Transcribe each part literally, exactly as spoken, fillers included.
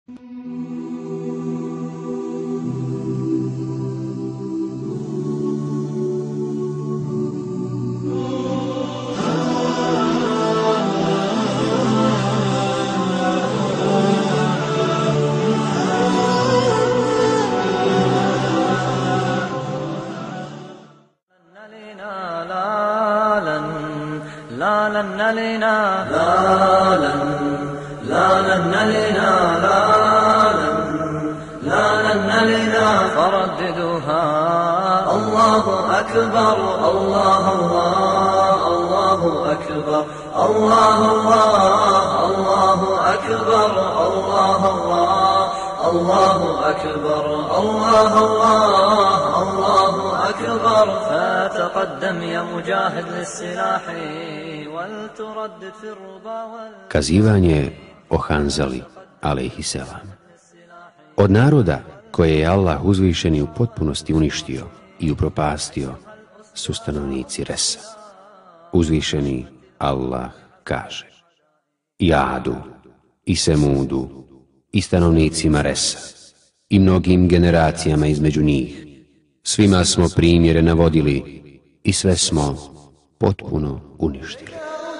فرددوها الله أكبر الله الله الله أكبر الله الله الله أكبر الله الله الله أكبر الله الله الله أكبر فتقدم يا مجاهد للسلاح ولتردد في الرضا. Kazivanje o Hanzali alejhiselam. Od naroda koje je Allah uzvišeni u potpunosti uništio i upropastio su stanovnici Resa. Uzvišeni Allah kaže: i Adu, i Semudu, i stanovnicima Resa, i mnogim generacijama između njih. Svima smo primjere navodili i sve smo potpuno uništili.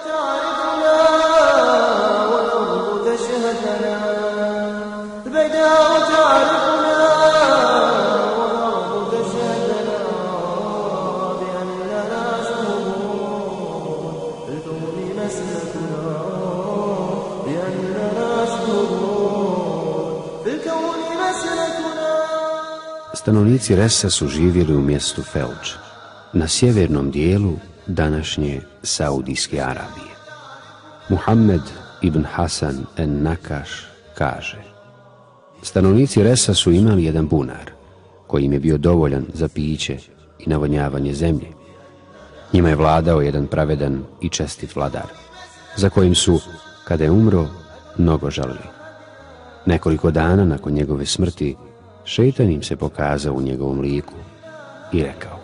Stanovnici Resa su živjeli u mjestu Felč, na sjevernom dijelu današnje Saudijske Arabije. Muhammed ibn Hasan en Nakaš kaže: stanovnici Resa su imali jedan bunar, koji im je bio dovoljan za piće i navodnjavanje zemlje. Njima je vladao jedan pravedan i čestit vladar, za kojim su, kada je umro, mnogo žalili. Nekoliko dana nakon njegove smrti, šejtan im se pokazao u njegovom liku i rekao: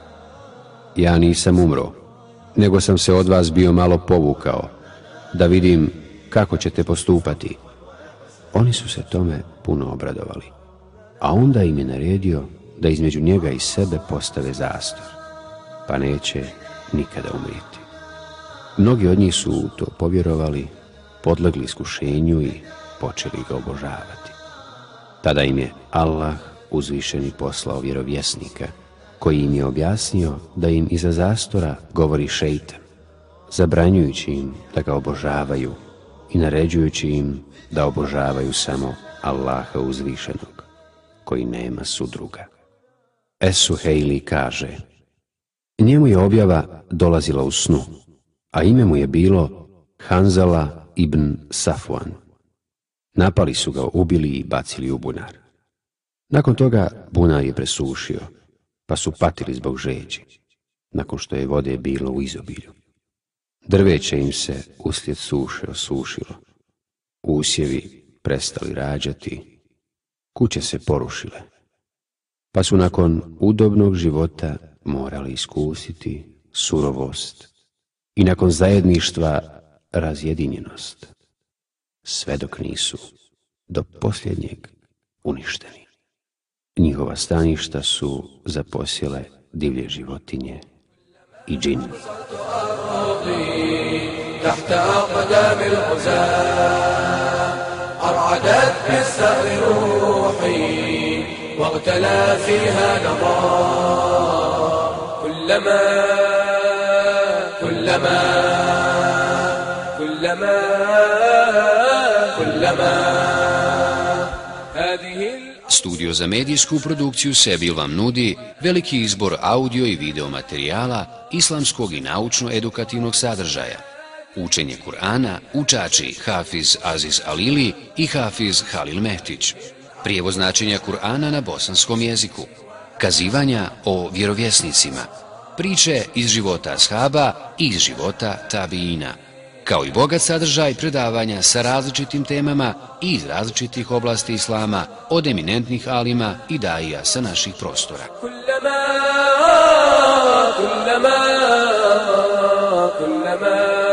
ja nisam umro, nego sam se od vas bio malo povukao, da vidim kako ćete postupati. Oni su se tome puno obradovali, a onda im je naredio da između njega i sebe postave zastor, pa neće nikada umrijeti. Mnogi od njih su u to povjerovali, podlegli iskušenju i počeli ga obožavati. Tada im je Allah uzvišeni poslao vjerovjesnika, koji im je objasnio da im iza zastora govori šejtan, zabranjujući im da ga obožavaju i naređujući im da obožavaju samo Allaha uzvišenog, koji nema sudruga. Es-Suhejli kaže: njemu je objava dolazila u snu, a ime mu je bilo Hanzala ibn Safwan. Napali su ga, ubili i bacili u bunar. Nakon toga bunar je presušio, pa su patili zbog žeđi, nakon što je vode bilo u izobilju. Drveće im se uslijed suše osušilo, usjevi prestali rađati, kuće se porušile, pa su nakon udobnog života morali iskusiti surovost i nakon zajedništva razjedinjenost, sve dok nisu do posljednjeg uništeni. Njihova staništa su zaposjele divlje životinje i džini. تحت أقدام الغزاة أرعدت بالثأر روحي واغتلى فيها نظى كلما كلما كلما كلما هذه. Studio za medijsku produkciju Sebil vam nudi veliki izbor audio i video materijala islamskog i naučno-edukativnog sadržaja. Učenje Kur'ana, učači Hafiz Aziz Alili i Hafiz Halil Mehtić. Prijevoz značenja Kur'ana na bosanskom jeziku. Kazivanja o vjerovjesnicima. Priče iz života ashaba i iz života tabiina. Kao i bogat sadržaj predavanja sa različitim temama i iz različitih oblasti islama od eminentnih alima i daija sa naših prostora. كلما كلما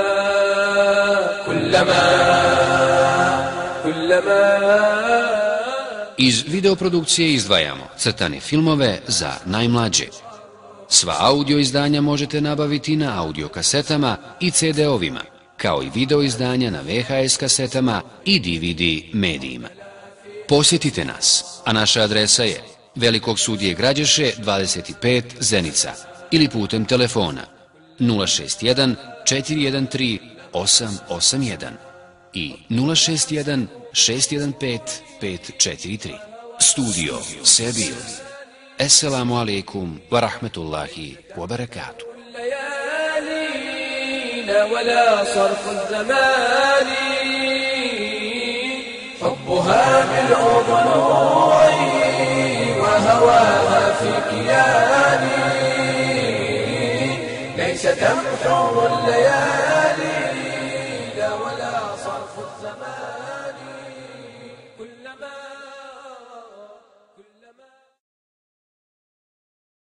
كلما كلما Iz videoprodukcije izdvajamo crtane filmove za najmlađe. Sva audio izdanja možete nabaviti na audio kasetama i ce de ovima, kao i video izdanja na ve ha es kasetama i de ve de medijima. Posjetite nas, a naša adresa je Velikog sudije Građeše dvadeset pet Zenica ili putem telefona nula šest jedan četiri jedan tri osam osam jedan i nula šest jedan šest jedan pet pet četiri tri. Studio Sebil. Assalamu alaikum wa rahmetullahi wa barakatuh. ولا صرف الزمان حبها ملء ضلوعي وهواها في كياني ليس تمحو الليالي